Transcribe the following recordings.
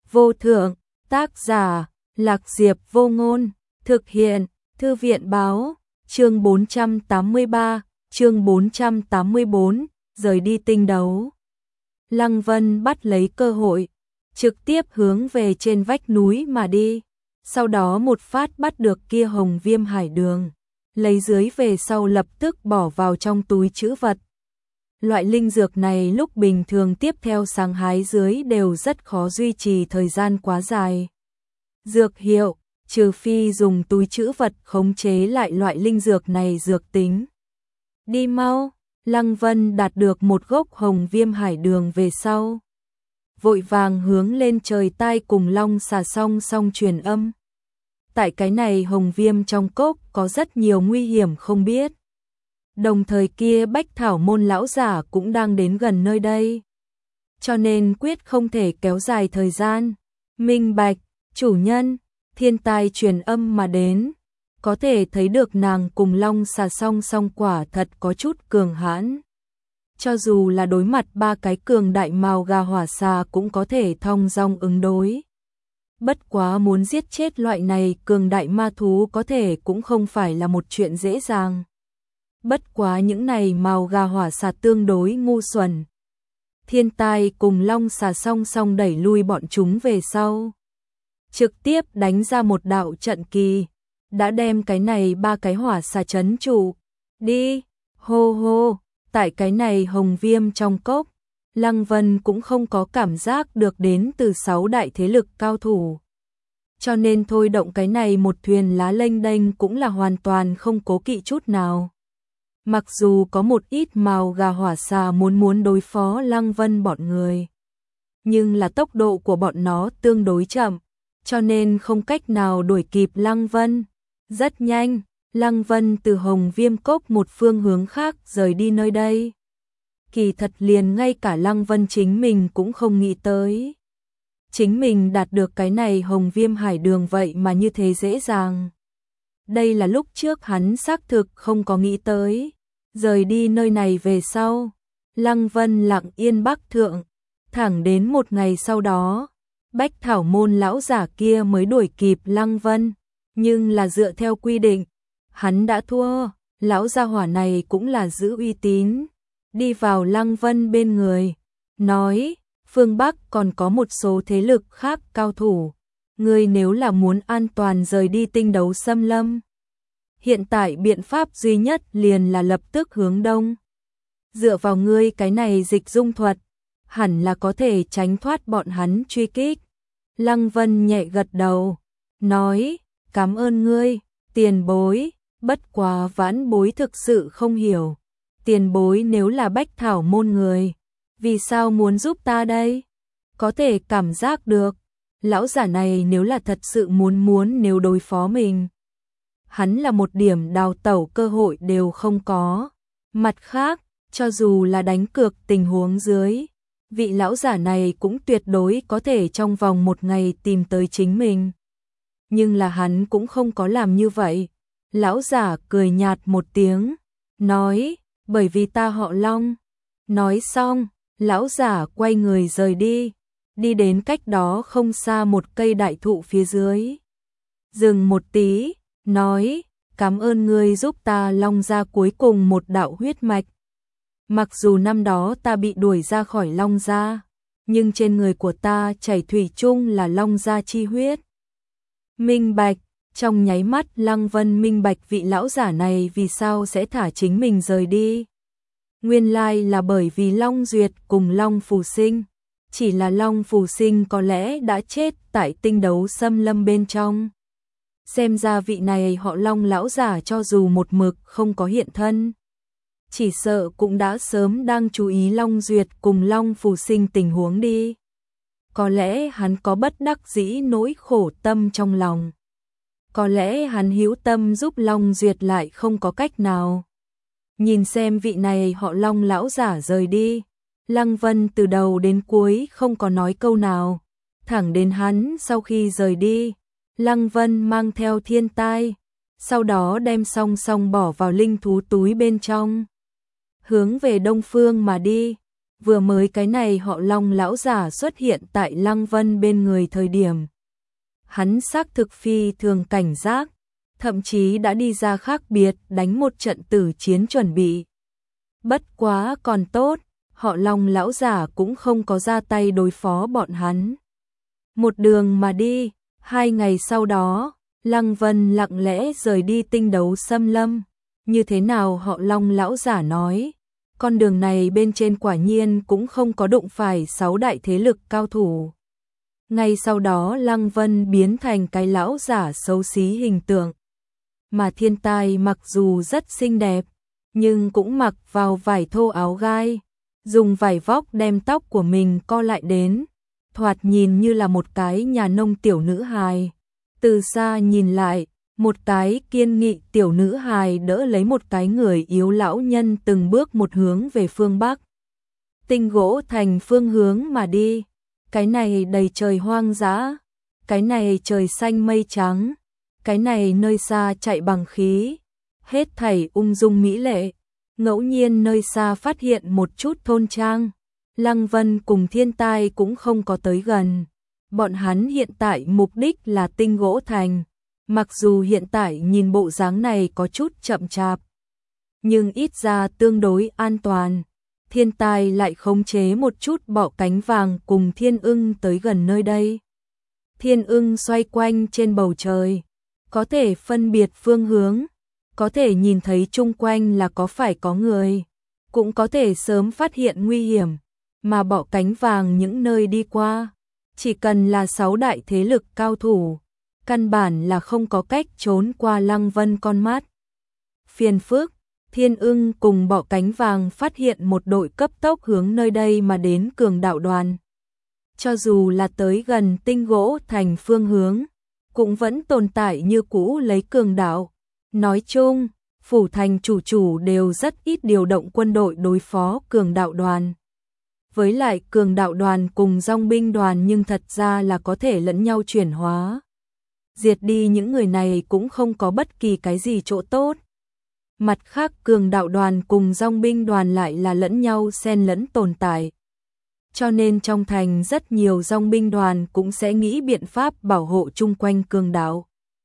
vô thượng, tác giả, Lạc Diệp Vô Ngôn, thực hiện, Thư viện báo, chương 483, chương 484, rời đi tinh đấu. Lăng Vân bắt lấy cơ hội, trực tiếp hướng về trên vách núi mà đi, sau đó một phát bắt được kia hồng viêm hải đường, lấy dưới về sau lập tức bỏ vào trong túi trữ vật. Loại linh dược này lúc bình thường tiếp theo sáng hái dưới đều rất khó duy trì thời gian quá dài. Dược hiệu, trừ phi dùng túi trữ vật khống chế lại loại linh dược này dược tính. Đi mau, Lăng Vân đạt được một gốc hồng viêm hải đường về sau. Vội vàng hướng lên trời tai cùng long xà song song truyền âm. Tại cái này hồng viêm trong cốc có rất nhiều nguy hiểm không biết. Đồng thời kia Bách Thảo môn lão giả cũng đang đến gần nơi đây. Cho nên quyết không thể kéo dài thời gian. Minh bạch, chủ nhân, thiên tai truyền âm mà đến. Có thể thấy được nàng cùng long xà song song quả thật có chút cường hãn. Cho dù là đối mặt ba cái cường đại màu gà hỏa xà cũng có thể thong dong ứng đối. Bất quá muốn giết chết loại này cường đại ma thú có thể cũng không phải là một chuyện dễ dàng. Bất quá những này màu gà hỏa xà tương đối ngu xuẩn. Thiên tai cùng long xà song song đẩy lui bọn chúng về sau. Trực tiếp đánh ra một đạo trận kỳ. Đã đem cái này ba cái hỏa xà trấn trụ. Đi, hô hô, tại cái này hồng viêm trong cốc. Lăng Vân cũng không có cảm giác được đến từ 6 đại thế lực cao thủ. Cho nên thôi động cái này một thuyền lá lênh đênh cũng là hoàn toàn không cố kỵ chút nào. Mặc dù có một ít màu gà hỏa xà muốn đối phó Lăng Vân bọn người. Nhưng là tốc độ của bọn nó tương đối chậm, cho nên không cách nào đuổi kịp Lăng Vân. Rất nhanh, Lăng Vân từ hồng viêm cốc một phương hướng khác rời đi nơi đây. Kỳ thật liền ngay cả Lăng Vân chính mình cũng không nghĩ tới. Chính mình đạt được cái này hồng viêm hải đường vậy mà như thế dễ dàng. Đây là lúc trước hắn xác thực không có nghĩ tới. Rời đi nơi này về sau, Lăng Vân lặng yên bắc thượng, thẳng đến một ngày sau đó, Bách Thảo môn lão giả kia mới đuổi kịp Lăng Vân, nhưng là dựa theo quy định, hắn đã thua, lão gia hỏa này cũng là giữ uy tín, đi vào Lăng Vân bên người, nói, phương Bắc còn có một số thế lực khác cao thủ, ngươi nếu là muốn an toàn rời đi tinh đấu xâm lâm. Hiện tại biện pháp duy nhất liền là lập tức hướng đông. Dựa vào ngươi cái này dịch dung thuật, hẳn là có thể tránh thoát bọn hắn truy kích. Lăng Vân nhẹ gật đầu, nói, cảm ơn ngươi, tiền bối, bất quá vãn bối thực sự không hiểu. Tiền bối nếu là Bách Thảo môn người, vì sao muốn giúp ta đây? Có thể cảm giác được, lão giả này nếu là thật sự muốn nếu đối phó mình. Hắn là một điểm đào tẩu cơ hội đều không có. Mặt khác, cho dù là đánh cược tình huống dưới, vị lão giả này cũng tuyệt đối có thể trong vòng một ngày tìm tới chính mình. Nhưng là hắn cũng không có làm như vậy. Lão giả cười nhạt một tiếng, nói, bởi vì ta họ Long. Nói xong, lão giả quay người rời đi, đi đến cách đó không xa một cây đại thụ phía dưới. Dừng một tí, nói, cảm ơn ngươi giúp ta Long gia cuối cùng một đạo huyết mạch. Mặc dù năm đó ta bị đuổi ra khỏi Long gia, nhưng trên người của ta chảy thủy chung là Long gia chi huyết. Minh bạch, trong nháy mắt Lăng Vân minh bạch vị lão giả này vì sao sẽ thả chính mình rời đi. Nguyên lai là bởi vì Long Duyệt cùng Long Phù Sinh, chỉ là Long Phù Sinh có lẽ đã chết tại tinh đấu xâm lâm bên trong. Xem ra vị này họ Long lão giả cho dù một mực không có hiện thân, chỉ sợ cũng đã sớm đang chú ý Long Duyệt cùng Long Phù Sinh tình huống đi. Có lẽ hắn có bất đắc dĩ nỗi khổ tâm trong lòng. Có lẽ hắn hữu tâm giúp Long Duyệt lại không có cách nào. Nhìn xem vị này họ Long lão giả rời đi, Lăng Vân từ đầu đến cuối không có nói câu nào, thẳng đến hắn sau khi rời đi. Lăng Vân mang theo thiên tai, sau đó đem song song bỏ vào linh thú túi bên trong. Hướng về đông phương mà đi, Vừa mới cái này họ Long lão giả xuất hiện tại Lăng Vân bên người thời điểm. Hắn xác thực phi thường cảnh giác, thậm chí đã đi ra khác biệt đánh một trận tử chiến chuẩn bị. Bất quá còn tốt, họ Long lão giả cũng không có ra tay đối phó bọn hắn. Một đường mà đi, 2 ngày sau đó, Lăng Vân lặng lẽ rời đi Tinh Đấu Xâm Lâm. Như thế nào họ Long lão giả nói, con đường này bên trên quả nhiên cũng không có đụng phải 6 đại thế lực cao thủ. Ngay sau đó Lăng Vân biến thành cái lão giả xấu xí hình tượng. Mà Thiên Tai mặc dù rất xinh đẹp, nhưng cũng mặc vào vải thô áo gai, dùng vải vóc đem tóc của mình co lại đến, thoạt nhìn như là một cái nhà nông tiểu nữ hài. Từ xa nhìn lại, một cái kiên nghị tiểu nữ hài đỡ lấy một cái người yếu lão nhân từng bước một hướng về phương Bắc. Tinh Gỗ Thành phương hướng mà đi, cái này đầy trời hoang dã, cái này trời xanh mây trắng, cái này nơi xa chạy bằng khí, hết thảy ung dung mỹ lệ. Ngẫu nhiên nơi xa phát hiện một chút thôn trang, Lăng Vân cùng Thiên Tai cũng không có tới gần. Bọn hắn hiện tại mục đích là Tinh Gỗ Thành, mặc dù hiện tại nhìn bộ dáng này có chút chậm chạp, nhưng ít ra tương đối an toàn. Thiên Tai lại khống chế một chút bọ cánh vàng cùng Thiên Ưng tới gần nơi đây. Thiên Ưng xoay quanh trên bầu trời, có thể phân biệt phương hướng, có thể nhìn thấy chung quanh là có phải có người, cũng có thể sớm phát hiện nguy hiểm, mà bọ cánh vàng những nơi đi qua, chỉ cần là 6 đại thế lực cao thủ, căn bản là không có cách trốn qua Lăng Vân con mắt. Phiền phức, Thiên Ưng cùng bọ cánh vàng phát hiện một đội cấp tốc hướng nơi đây mà đến cường đạo đoàn. Cho dù là tới gần Tinh Gỗ Thành phương hướng, cũng vẫn tồn tại như cũ lấy cường đạo. Nói chung, phủ thành chủ đều rất ít điều động quân đội đối phó cường đạo đoàn. Với lại cường đạo đoàn cùng dòng binh đoàn nhưng thật ra là có thể lẫn nhau chuyển hóa. Diệt đi những người này cũng không có bất kỳ cái gì chỗ tốt. Mặt khác cường đạo đoàn cùng dòng binh đoàn lại là lẫn nhau xen lẫn tồn tại. Cho nên trong thành rất nhiều dòng binh đoàn cũng sẽ nghĩ biện pháp bảo hộ chung quanh cường đạo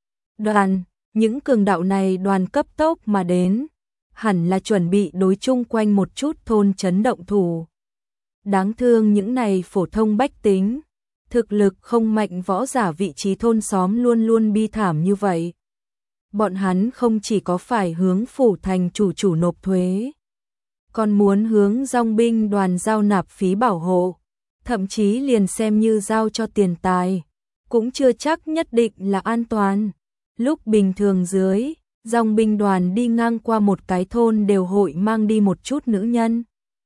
đoàn. Những cường đạo này đoàn cấp tốc mà đến, hẳn là chuẩn bị đối chung quanh một chút thôn trấn động thủ. Đáng thương những này phổ thông bách tính, thực lực không mạnh võ giả vị trí thôn xóm luôn luôn bi thảm như vậy. Bọn hắn không chỉ có phải hướng phủ thành chủ nộp thuế, còn muốn hướng dòng binh đoàn giao nạp phí bảo hộ, thậm chí liền xem như giao cho tiền tài, cũng chưa chắc nhất định là an toàn. Lúc bình thường dưới, dòng binh đoàn đi ngang qua một cái thôn đều hội mang đi một chút nữ nhân.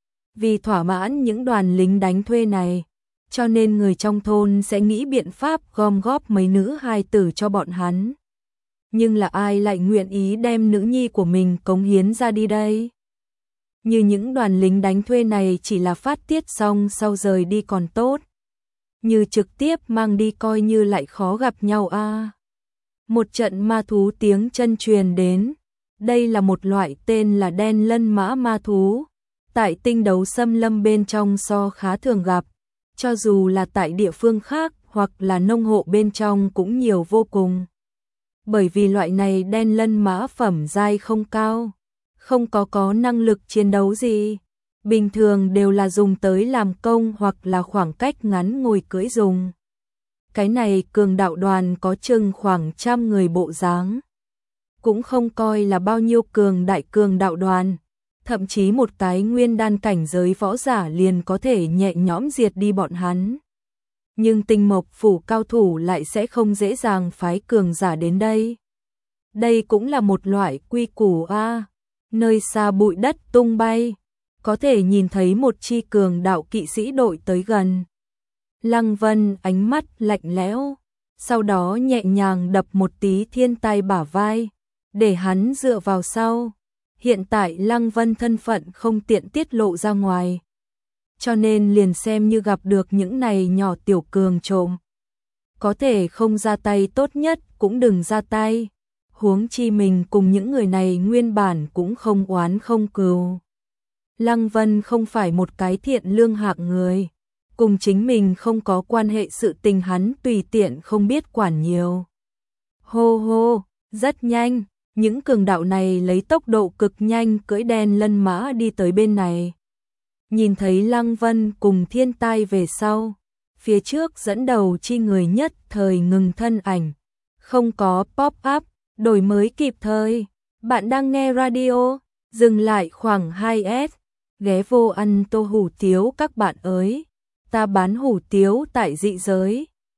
Vì thỏa mãn những đoàn lính đánh thuê này, cho nên người trong thôn sẽ nghĩ biện pháp gom góp mấy nữ hài tử cho bọn hắn. Nhưng là ai lại nguyện ý đem nữ nhi của mình cống hiến ra đi đây? Như những đoàn lính đánh thuê này chỉ là phát tiết xong sau rời đi còn tốt. Như trực tiếp mang đi coi như lại khó gặp nhau a. Một trận ma thú tiếng chân truyền đến. Đây là một loại tên là đen lân mã ma thú. Tại Tinh Đấu Xâm Lâm bên trong so khá thường gặp. Cho dù là tại địa phương khác hoặc là nông hộ bên trong cũng nhiều vô cùng. Bởi vì loại này đen lân mã phẩm giai không cao, không có năng lực chiến đấu gì. Bình thường đều là dùng tới làm công hoặc là khoảng cách ngắn ngồi cưỡi dùng. Cái này cường đạo đoàn có chừng khoảng 100 người bộ dáng. Cũng không coi là bao nhiêu cường đại cường đạo đoàn. Thậm chí một cái nguyên đan cảnh giới võ giả liền có thể nhẹ nhõm diệt đi bọn hắn. Nhưng Tinh Mộc phủ cao thủ lại sẽ không dễ dàng phái cường giả đến đây. Đây cũng là một loại quy củ a. Nơi xa bụi đất tung bay, có thể nhìn thấy một chi cường đạo kỵ sĩ đội tới gần. Lăng Vân ánh mắt lạnh lẽo, sau đó nhẹ nhàng đập một tí Thiên Tai bả vai, để hắn dựa vào sau. Hiện tại Lăng Vân thân phận không tiện tiết lộ ra ngoài, cho nên liền xem như gặp được những này nhỏ tiểu cường trộm. Có thể không ra tay tốt nhất cũng đừng ra tay, huống chi mình cùng những người này nguyên bản cũng không oán không cừu. Lăng Vân không phải một cái thiện lương hạng người, cùng chính mình không có quan hệ sự tình hắn tùy tiện không biết quản nhiều. Hô hô, rất nhanh, những cường đạo này lấy tốc độ cực nhanh cưỡi đen lân mã đi tới bên này. Nhìn thấy Lăng Vân cùng Thiên Tai về sau, phía trước dẫn đầu chi người nhất thời ngừng thân ảnh, không có pop-up, đổi mới kịp thời. Bạn đang nghe radio, dừng lại khoảng 2S, ghé vô ăn tô hủ tiếu các bạn ơi. Ta bán hủ tiếu tại dị giới.